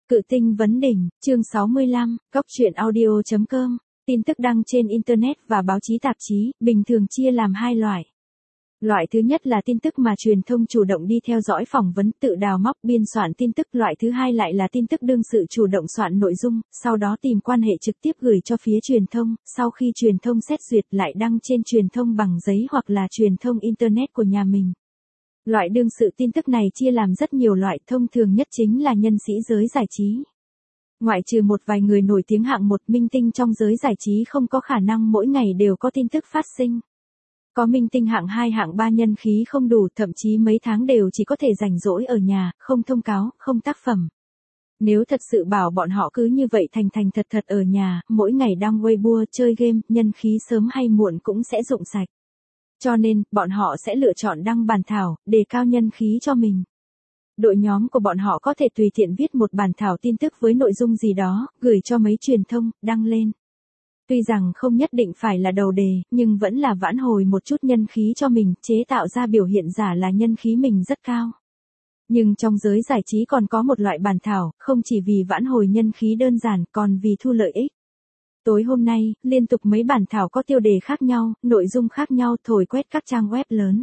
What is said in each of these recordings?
Cự tinh vấn đỉnh, chương 65, Cóc truyện audio.com, tin tức đăng trên Internet và báo chí tạp chí, bình thường chia làm hai loại. Loại thứ nhất là tin tức mà truyền thông chủ động đi theo dõi phỏng vấn tự đào móc biên soạn tin tức. Loại thứ hai lại là tin tức đương sự chủ động soạn nội dung, sau đó tìm quan hệ trực tiếp gửi cho phía truyền thông, sau khi truyền thông xét duyệt lại đăng trên truyền thông bằng giấy hoặc là truyền thông Internet của nhà mình. Loại đương sự tin tức này chia làm rất nhiều loại, thông thường nhất chính là nhân sĩ giới giải trí. Ngoại trừ một vài người nổi tiếng hạng một, minh tinh trong giới giải trí không có khả năng mỗi ngày đều có tin tức phát sinh. Có minh tinh hạng 2 hạng 3 nhân khí không đủ, thậm chí mấy tháng đều chỉ có thể rảnh rỗi ở nhà, không thông cáo, không tác phẩm. Nếu thật sự bảo bọn họ cứ như vậy thành thật ở nhà, mỗi ngày đăng Weibo chơi game, nhân khí sớm hay muộn cũng sẽ rụng sạch. Cho nên, bọn họ sẽ lựa chọn đăng bản thảo, đề cao nhân khí cho mình. Đội nhóm của bọn họ có thể tùy tiện viết một bản thảo tin tức với nội dung gì đó, gửi cho mấy truyền thông, đăng lên. Tuy rằng không nhất định phải là đầu đề, nhưng vẫn là vãn hồi một chút nhân khí cho mình, chế tạo ra biểu hiện giả là nhân khí mình rất cao. Nhưng trong giới giải trí còn có một loại bản thảo, không chỉ vì vãn hồi nhân khí đơn giản, còn vì thu lợi ích. Tối hôm nay, liên tục mấy bản thảo có tiêu đề khác nhau, nội dung khác nhau thổi quét các trang web lớn.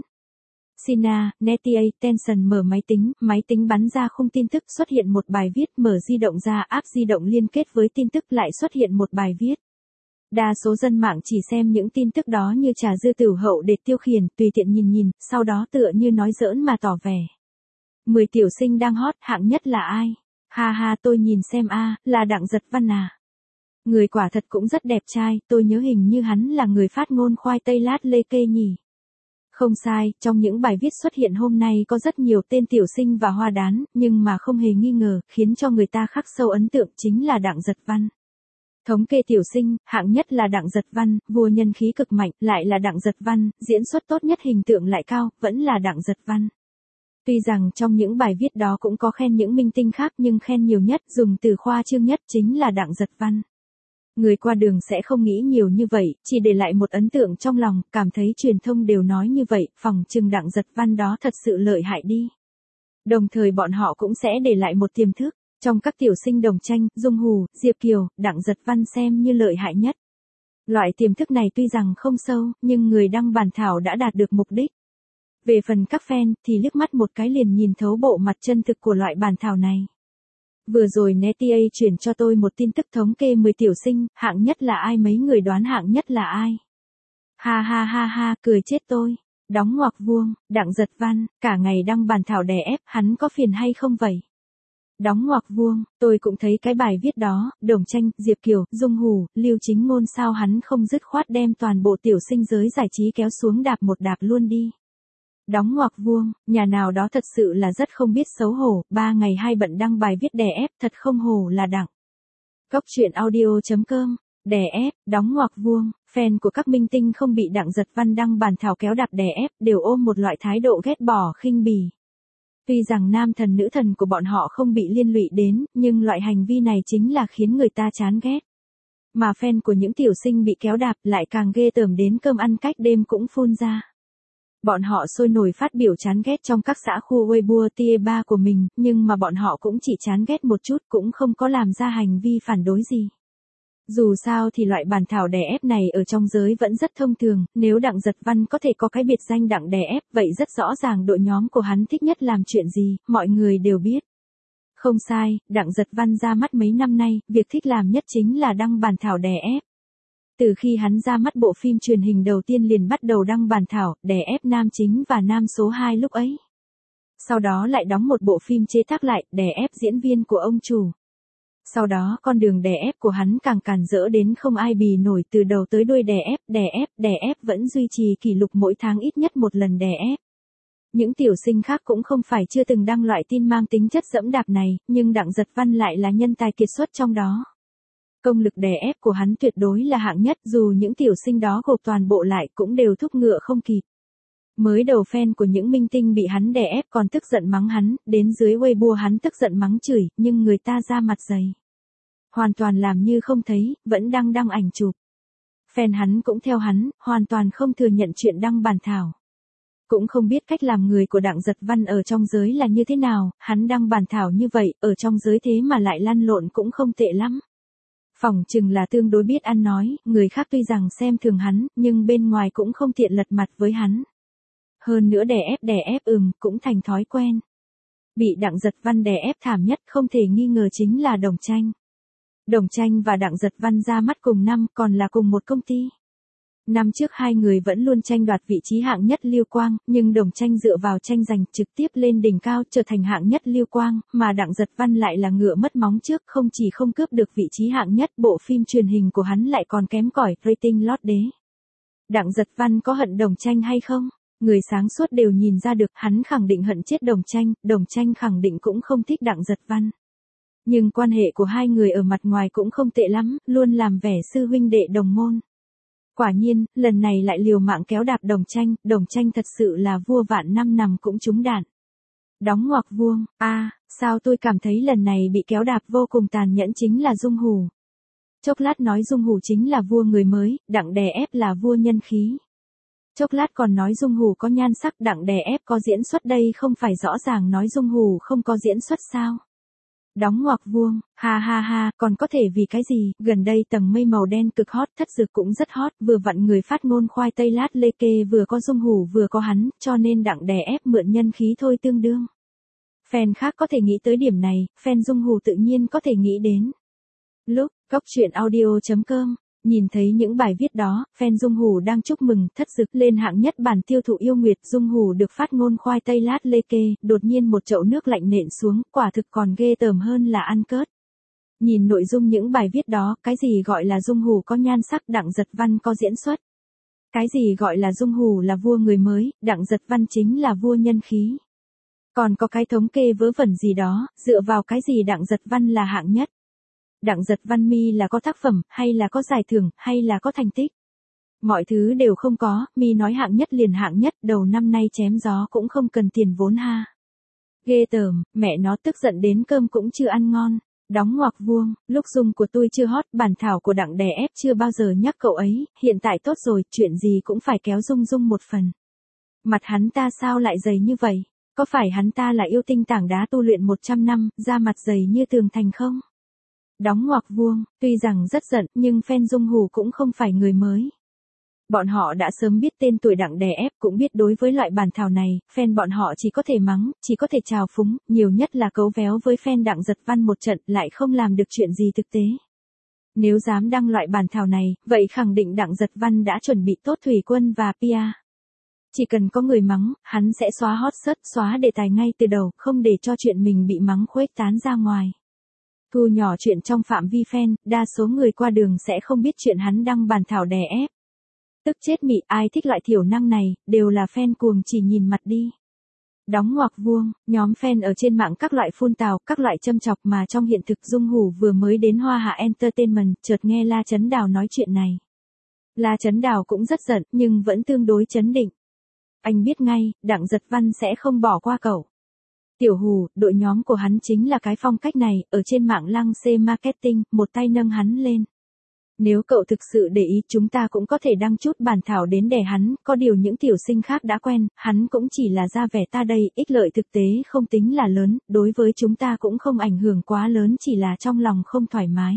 Sina, Netia, Tencent mở máy tính bắn ra khung tin tức, xuất hiện một bài viết, mở di động ra, app di động liên kết với tin tức lại xuất hiện một bài viết. Đa số dân mạng chỉ xem những tin tức đó như trà dư tử hậu để tiêu khiển, tùy tiện nhìn, sau đó tựa như nói giỡn mà tỏ vẻ. 10 tiểu sinh đang hot, hạng nhất là ai? Ha ha, tôi nhìn xem là Đặng Giật Văn à. Người quả thật cũng rất đẹp trai, tôi nhớ hình như hắn là người phát ngôn khoai tây lát lê kê nhỉ. Không sai, trong những bài viết xuất hiện hôm nay có rất nhiều tên tiểu sinh và hoa đán, nhưng mà không hề nghi ngờ, khiến cho người ta khắc sâu ấn tượng chính là Đặng Giật Văn. Thống kê tiểu sinh, hạng nhất là Đặng Giật Văn, vua nhân khí cực mạnh, lại là Đặng Giật Văn, diễn xuất tốt nhất hình tượng lại cao, vẫn là Đặng Giật Văn. Tuy rằng trong những bài viết đó cũng có khen những minh tinh khác nhưng khen nhiều nhất, dùng từ khoa trương nhất chính là Đặng Giật Văn. Người qua đường sẽ không nghĩ nhiều như vậy, chỉ để lại một ấn tượng trong lòng, cảm thấy truyền thông đều nói như vậy, phỏng chừng Đặng Giật Văn đó thật sự lợi hại đi. Đồng thời bọn họ cũng sẽ để lại một tiềm thức, trong các tiểu sinh Đồng Tranh, Dung Hù, Diệp Kiều, Đặng Giật Văn xem như lợi hại nhất. Loại tiềm thức này tuy rằng không sâu, nhưng người đăng bản thảo đã đạt được mục đích. Về phần các fan, thì liếc mắt một cái liền nhìn thấu bộ mặt chân thực của loại bản thảo này. Vừa rồi Netia chuyển cho tôi một tin tức thống kê 10 tiểu sinh, hạng nhất là ai, mấy người đoán hạng nhất là ai? Ha ha ha ha, cười chết tôi. Đóng ngoặc vuông, Đặng Giật Văn, cả ngày đăng bản thảo đè ép, hắn có phiền hay không vậy? Đóng ngoặc vuông, tôi cũng thấy cái bài viết đó, Đồng Tranh, Diệp Kiều, Dung Hù, Lưu Chính Ngôn sao hắn không dứt khoát đem toàn bộ tiểu sinh giới giải trí kéo xuống đạp một đạp luôn đi. Đóng ngoặc vuông, nhà nào đó thật sự là rất không biết xấu hổ, 3 ngày 2 bận đăng bài viết đè ép, thật không hổ là Đặng. Cóc truyện audio.com, đè ép, đóng ngoặc vuông, fan của các minh tinh không bị Đặng Giật Văn đăng bản thảo kéo đạp đè ép, đều ôm một loại thái độ ghét bỏ khinh bỉ. Tuy rằng nam thần nữ thần của bọn họ không bị liên lụy đến, nhưng loại hành vi này chính là khiến người ta chán ghét. Mà fan của những tiểu sinh bị kéo đạp lại càng ghê tởm đến cơm ăn cách đêm cũng phun ra. Bọn họ sôi nổi phát biểu chán ghét trong các xã khu Weibo Tier 3 của mình, nhưng mà bọn họ cũng chỉ chán ghét một chút, cũng không có làm ra hành vi phản đối gì. Dù sao thì loại bản thảo đè ép này ở trong giới vẫn rất thông thường, nếu Đặng Giật Văn có thể có cái biệt danh Đặng đè ép, vậy rất rõ ràng đội nhóm của hắn thích nhất làm chuyện gì, mọi người đều biết. Không sai, Đặng Giật Văn ra mắt mấy năm nay, việc thích làm nhất chính là đăng bản thảo đè ép. Từ khi hắn ra mắt bộ phim truyền hình đầu tiên liền bắt đầu đăng bản thảo, đè ép nam chính và nam số 2 lúc ấy. Sau đó lại đóng một bộ phim chế tác lại, đè ép diễn viên của ông chủ. Sau đó con đường đè ép của hắn càng càn rỡ đến không ai bì nổi, từ đầu tới đuôi đè ép vẫn duy trì kỷ lục mỗi tháng ít nhất một lần đè ép. Những tiểu sinh khác cũng không phải chưa từng đăng loại tin mang tính chất dẫm đạp này, nhưng Đặng Giật Văn lại là nhân tài kiệt xuất trong đó. Công lực đè ép của hắn tuyệt đối là hạng nhất, dù những tiểu sinh đó gộp toàn bộ lại cũng đều thúc ngựa không kịp. Mới đầu fan của những minh tinh bị hắn đè ép còn tức giận mắng hắn, đến dưới Weibo hắn tức giận mắng chửi, nhưng người ta ra mặt dày. Hoàn toàn làm như không thấy, vẫn đăng ảnh chụp. Fan hắn cũng theo hắn, hoàn toàn không thừa nhận chuyện đăng bản thảo. Cũng không biết cách làm người của Đặng Giật Văn ở trong giới là như thế nào, hắn đăng bản thảo như vậy, ở trong giới thế mà lại lăn lộn cũng không tệ lắm. Phỏng chừng là tương đối biết ăn nói, người khác tuy rằng xem thường hắn, nhưng bên ngoài cũng không tiện lật mặt với hắn. Hơn nữa đè ép cũng thành thói quen. Bị Đặng Giật Văn đè ép thảm nhất không thể nghi ngờ chính là Đồng Tranh. Đồng Tranh và Đặng Giật Văn ra mắt cùng năm, còn là cùng một công ty. Năm trước hai người vẫn luôn tranh đoạt vị trí hạng nhất Lưu Quang, nhưng Đồng Tranh dựa vào tranh giành trực tiếp lên đỉnh cao trở thành hạng nhất Lưu Quang, mà Đặng Giật Văn lại là ngựa mất móng trước, không chỉ không cướp được vị trí hạng nhất, bộ phim truyền hình của hắn lại còn kém cỏi rating lót đế. Đặng Giật Văn có hận Đồng Tranh hay không? Người sáng suốt đều nhìn ra được, hắn khẳng định hận chết Đồng Tranh khẳng định cũng không thích Đặng Giật Văn. Nhưng quan hệ của hai người ở mặt ngoài cũng không tệ lắm, luôn làm vẻ sư huynh đệ đồng môn. Quả nhiên, lần này lại liều mạng kéo đạp Đồng Tranh thật sự là vua vạn năm nằm cũng trúng đạn. Đóng ngoặc vuông, sao tôi cảm thấy lần này bị kéo đạp vô cùng tàn nhẫn chính là Dung Hủ. Chốc lát nói Dung Hủ chính là vua người mới, Đặng đè ép là vua nhân khí. Chốc lát còn nói Dung Hủ có nhan sắc, Đặng đè ép có diễn xuất, đây không phải rõ ràng nói Dung Hủ không có diễn xuất sao? Đóng ngoặc vuông, ha, còn có thể vì cái gì, gần đây tầng mây màu đen cực hot, thất dược cũng rất hot, vừa vặn người phát ngôn khoai tây lát lê kê vừa có Dung Hủ vừa có hắn, cho nên Đặng đè ép mượn nhân khí thôi tương đương. Fan khác có thể nghĩ tới điểm này, fan Dung Hủ tự nhiên có thể nghĩ đến. Lúc, goctruyện.audio.com, nhìn thấy những bài viết đó, fan Dung Hủ đang chúc mừng thất dực lên hạng nhất bản tiêu thụ yêu nguyệt. Dung Hủ được phát ngôn khoai tây lát lê kê, đột nhiên một chậu nước lạnh nện xuống, quả thực còn ghê tởm hơn là ăn cớt. Nhìn nội dung những bài viết đó, cái gì gọi là Dung Hủ có nhan sắc, Đặng Giật Văn có diễn xuất. Cái gì gọi là Dung Hủ là vua người mới, Đặng Giật Văn chính là vua nhân khí. Còn có cái thống kê vớ vẩn gì đó, dựa vào cái gì Đặng Giật Văn là hạng nhất. Đặng Giật Văn mi là có tác phẩm, hay là có giải thưởng, hay là có thành tích. Mọi thứ đều không có, mi nói hạng nhất liền hạng nhất, đầu năm nay chém gió cũng không cần tiền vốn ha. Ghê tởm, mẹ nó tức giận đến cơm cũng chưa ăn ngon. Đóng ngoặc vuông, lúc Dung của tôi chưa hot, bản thảo của Đặng đè ép chưa bao giờ nhắc cậu ấy, hiện tại tốt rồi, chuyện gì cũng phải kéo Dung một phần. Mặt hắn ta sao lại dày như vậy? Có phải hắn ta là yêu tinh tảng đá tu luyện 100 năm, da mặt dày như tường thành không? Đóng ngoặc vuông, tuy rằng rất giận, nhưng fan Dung Hủ cũng không phải người mới. Bọn họ đã sớm biết tên tuổi Đặng đè ép, cũng biết đối với loại bản thảo này, fan bọn họ chỉ có thể mắng, chỉ có thể trào phúng, nhiều nhất là cấu véo với fan Đặng Giật Văn một trận, lại không làm được chuyện gì thực tế. Nếu dám đăng loại bản thảo này, vậy khẳng định Đặng Giật Văn đã chuẩn bị tốt thủy quân và PR. Chỉ cần có người mắng, hắn sẽ xóa hot search, xóa đề tài ngay từ đầu, không để cho chuyện mình bị mắng khuếch tán ra ngoài. Thu nhỏ chuyện trong phạm vi fan, đa số người qua đường sẽ không biết chuyện hắn đăng bản thảo đè ép. Tức chết mị, ai thích loại thiểu năng này, đều là fan cuồng chỉ nhìn mặt đi. Đóng ngoặc vuông, nhóm fan ở trên mạng các loại phun tào, các loại châm chọc mà trong hiện thực Dung Hủ vừa mới đến Hoa Hạ Entertainment, chợt nghe La Chấn Đào nói chuyện này. La Chấn Đào cũng rất giận, nhưng vẫn tương đối chấn định. Anh biết ngay, Đặng Giật Văn sẽ không bỏ qua cậu. Tiểu Hủ, đội nhóm của hắn chính là cái phong cách này, ở trên mạng lăng xê marketing, một tay nâng hắn lên. Nếu cậu thực sự để ý, chúng ta cũng có thể đăng chút bản thảo đến để hắn, có điều những tiểu sinh khác đã quen, hắn cũng chỉ là ra vẻ ta đây, ích lợi thực tế không tính là lớn, đối với chúng ta cũng không ảnh hưởng quá lớn, chỉ là trong lòng không thoải mái.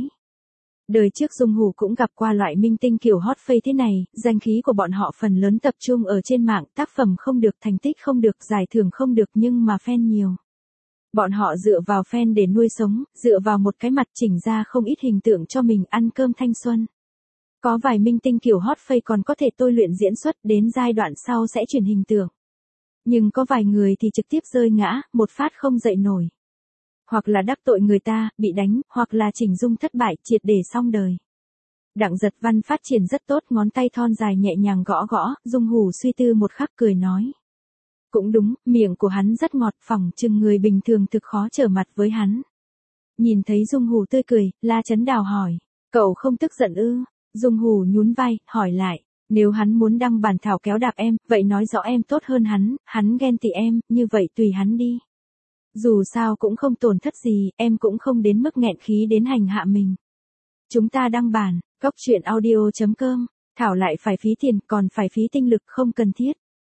Đời trước Dung Hủ cũng gặp qua loại minh tinh kiểu hot face thế này, danh khí của bọn họ phần lớn tập trung ở trên mạng, tác phẩm không được, thành tích không được, giải thưởng không được nhưng mà fan nhiều. Bọn họ dựa vào fan để nuôi sống, dựa vào một cái mặt chỉnh ra không ít hình tượng cho mình ăn cơm thanh xuân. Có vài minh tinh kiểu hot face còn có thể tôi luyện diễn xuất, đến giai đoạn sau sẽ chuyển hình tượng. Nhưng có vài người thì trực tiếp rơi ngã, một phát không dậy nổi. Hoặc là đắc tội người ta, bị đánh, hoặc là chỉnh dung thất bại, triệt để xong đời. Đặng Giật Văn phát triển rất tốt, ngón tay thon dài nhẹ nhàng gõ gõ, Dung Hủ suy tư một khắc cười nói. Cũng đúng, miệng của hắn rất ngọt, phỏng chừng người bình thường thực khó trở mặt với hắn. Nhìn thấy Dung Hủ tươi cười, La Chấn Đào hỏi, cậu không tức giận ư? Dung Hủ nhún vai, hỏi lại, nếu hắn muốn đăng bản thảo kéo đạp em, vậy nói rõ em tốt hơn hắn ghen tị em, như vậy tùy hắn đi. Dù sao cũng không tổn thất gì, em cũng không đến mức nghẹn khí đến hành hạ mình. Chúng ta đăng bản, goctruyện.audio.com, thảo lại phải phí tiền, còn phải phí tinh lực không cần thiết.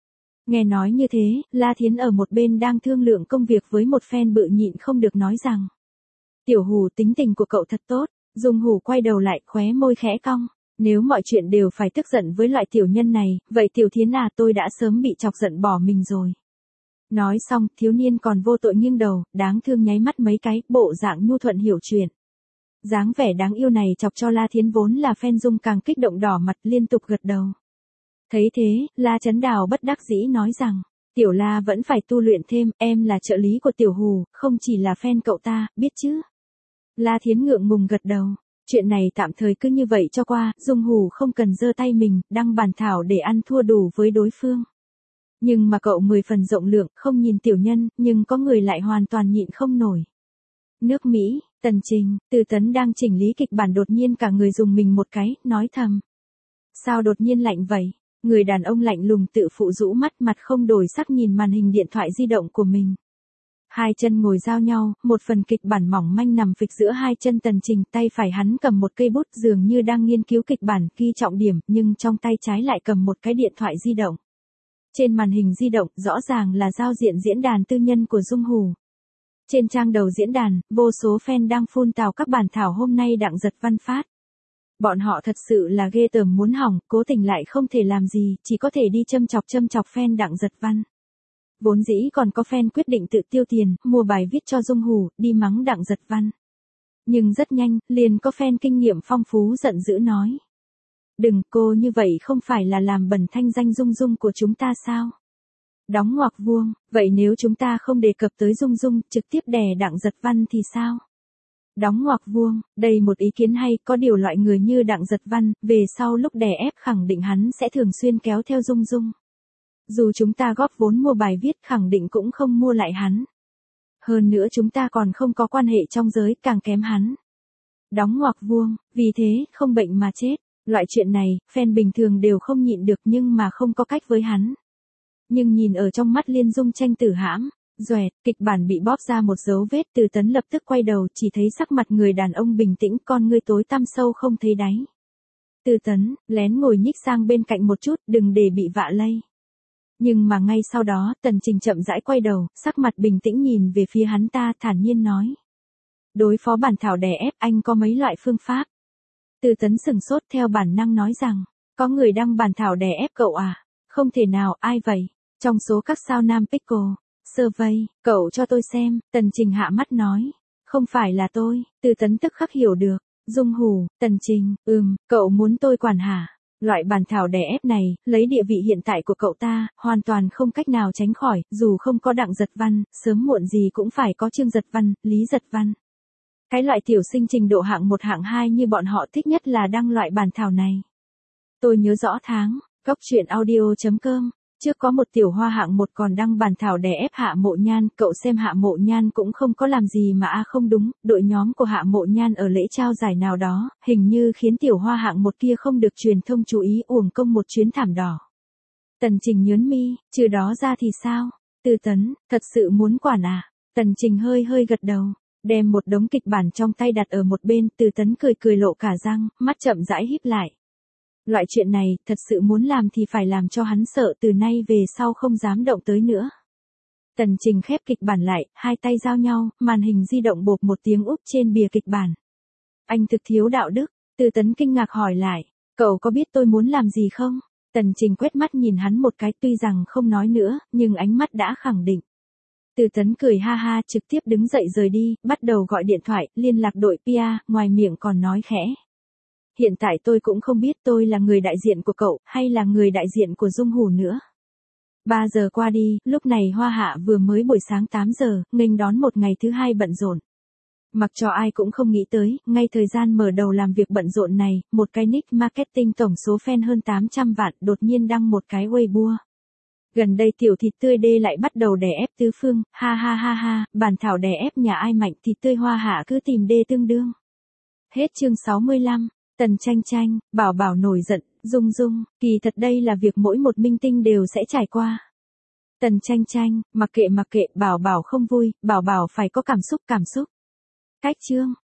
Nghe nói như thế, La Thiến ở một bên đang thương lượng công việc với một fan bự nhịn không được nói rằng. Tiểu Hù, tính tình của cậu thật tốt. Dung Hù quay đầu lại, khóe môi khẽ cong. Nếu mọi chuyện đều phải tức giận với loại tiểu nhân này, vậy Tiểu Thiến à, tôi đã sớm bị chọc giận bỏ mình rồi. Nói xong, thiếu niên còn vô tội nghiêng đầu, đáng thương nháy mắt mấy cái, bộ dạng nhu thuận hiểu chuyện. Dáng vẻ đáng yêu này chọc cho La Thiến vốn là fan Dung càng kích động đỏ mặt liên tục gật đầu. Thấy thế, La Chấn Đào bất đắc dĩ nói rằng, Tiểu La vẫn phải tu luyện thêm, em là trợ lý của Tiểu Hù, không chỉ là fan cậu ta, biết chứ. La Thiến ngượng ngùng gật đầu, chuyện này tạm thời cứ như vậy cho qua, Dung Hù không cần giơ tay mình, đăng bàn thảo để ăn thua đủ với đối phương. Nhưng mà cậu 10 phần rộng lượng, không nhìn tiểu nhân, nhưng có người lại hoàn toàn nhịn không nổi. Nước Mỹ, Tần Trình, Từ Tấn đang chỉnh lý kịch bản đột nhiên cả người dùng mình một cái, nói thầm. Sao đột nhiên lạnh vậy? Người đàn ông lạnh lùng tự phụ rũ mắt, mặt không đổi sắc nhìn màn hình điện thoại di động của mình. Hai chân ngồi giao nhau, một phần kịch bản mỏng manh nằm phịch giữa hai chân Tần Trình, tay phải hắn cầm một cây bút dường như đang nghiên cứu kịch bản, ghi trọng điểm, nhưng trong tay trái lại cầm một cái điện thoại di động. Trên màn hình di động, rõ ràng là giao diện diễn đàn tư nhân của Dung Hù. Trên trang đầu diễn đàn, vô số fan đang phun tào các bản thảo hôm nay Đặng Giật Văn phát. Bọn họ thật sự là ghê tởm muốn hỏng, cố tình lại không thể làm gì, chỉ có thể đi châm chọc fan Đặng Giật Văn. Vốn dĩ còn có fan quyết định tự tiêu tiền, mua bài viết cho Dung Hù, đi mắng Đặng Giật Văn. Nhưng rất nhanh, liền có fan kinh nghiệm phong phú giận dữ nói. Đừng, cô như vậy không phải là làm bẩn thanh danh Dung Dung của chúng ta sao? Đóng ngoặc vuông, vậy nếu chúng ta không đề cập tới Dung Dung, trực tiếp đè Đặng Giật Văn thì sao? Đóng ngoặc vuông, đây một ý kiến hay, có điều loại người như Đặng Giật Văn, về sau lúc đè ép khẳng định hắn sẽ thường xuyên kéo theo Dung Dung. Dù chúng ta góp vốn mua bài viết khẳng định cũng không mua lại hắn. Hơn nữa chúng ta còn không có quan hệ trong giới, càng kém hắn. Đóng ngoặc vuông, vì thế, không bệnh mà chết. Loại chuyện này, fan bình thường đều không nhịn được nhưng mà không có cách với hắn. Nhưng nhìn ở trong mắt Liên Dung Tranh Tử hãm, doẹt, kịch bản bị bóp ra một dấu vết. Từ Tấn lập tức quay đầu, chỉ thấy sắc mặt người đàn ông bình tĩnh, con ngươi tối tăm sâu không thấy đáy. Từ Tấn, lén ngồi nhích sang bên cạnh một chút, đừng để bị vạ lây. Nhưng mà ngay sau đó, Tần Trình chậm rãi quay đầu, sắc mặt bình tĩnh nhìn về phía hắn ta, thản nhiên nói. Đối phó bản thảo đè ép, anh có mấy loại phương pháp. Từ Tấn sừng sốt, theo bản năng nói rằng, có người đăng bản thảo đè ép cậu à? Không thể nào, ai vậy? Trong số các sao nam Pickle, Survey, cậu cho tôi xem. Tần Trình hạ mắt nói, không phải là tôi. Từ Tấn tức khắc hiểu được. Dung Hù, Tần Trình, cậu muốn tôi quản hả? Loại bản thảo đè ép này, lấy địa vị hiện tại của cậu ta, hoàn toàn không cách nào tránh khỏi, dù không có Đặng Giật Văn, sớm muộn gì cũng phải có Trương Giật Văn, Lý Giật Văn. Cái loại tiểu sinh trình độ hạng 1 hạng 2 như bọn họ thích nhất là đăng loại bản thảo này. Tôi nhớ rõ tháng, Cóc Truyện Audio.com, trước có một tiểu hoa hạng 1 còn đăng bản thảo đè ép Hạ Mộ Nhan, cậu xem Hạ Mộ Nhan cũng không có làm gì mà không đúng, đội nhóm của Hạ Mộ Nhan ở lễ trao giải nào đó, hình như khiến tiểu hoa hạng 1 kia không được truyền thông chú ý, uổng công một chuyến thảm đỏ. Tần Trình nhớn mi, trừ đó ra thì sao? Từ Tấn, thật sự muốn quản à? Tần Trình hơi gật đầu. Đem một đống kịch bản trong tay đặt ở một bên, Từ Tấn cười lộ cả răng, mắt chậm rãi híp lại. Loại chuyện này, thật sự muốn làm thì phải làm cho hắn sợ, từ nay về sau không dám động tới nữa. Tần Trình khép kịch bản lại, hai tay giao nhau, màn hình di động bộp một tiếng úp trên bìa kịch bản. Anh thực thiếu đạo đức. Từ Tấn kinh ngạc hỏi lại, cậu có biết tôi muốn làm gì không? Tần Trình quét mắt nhìn hắn một cái, tuy rằng không nói nữa, nhưng ánh mắt đã khẳng định. Từ Tấn cười ha ha, trực tiếp đứng dậy rời đi, bắt đầu gọi điện thoại, liên lạc đội PR, ngoài miệng còn nói khẽ. Hiện tại tôi cũng không biết tôi là người đại diện của cậu, hay là người đại diện của Dung Hù nữa. 3 giờ qua đi, lúc này Hoa Hạ vừa mới buổi sáng 8 giờ, nghênh đón một ngày thứ hai bận rộn. Mặc cho ai cũng không nghĩ tới, ngay thời gian mở đầu làm việc bận rộn này, một cái nick marketing tổng số fan hơn 800 vạn đột nhiên đăng một cái Weibo. Gần đây tiểu thịt tươi đê lại bắt đầu đè ép tứ phương, ha, bản thảo đè ép nhà ai mạnh thịt tươi Hoa Hạ cứ tìm đê tương đương. Hết chương 65, Tần Tranh, Bảo Bảo nổi giận, Dung, kỳ thật đây là việc mỗi một minh tinh đều sẽ trải qua. Tần Tranh, mặc kệ, Bảo Bảo không vui, Bảo Bảo phải có cảm xúc. Cách chương.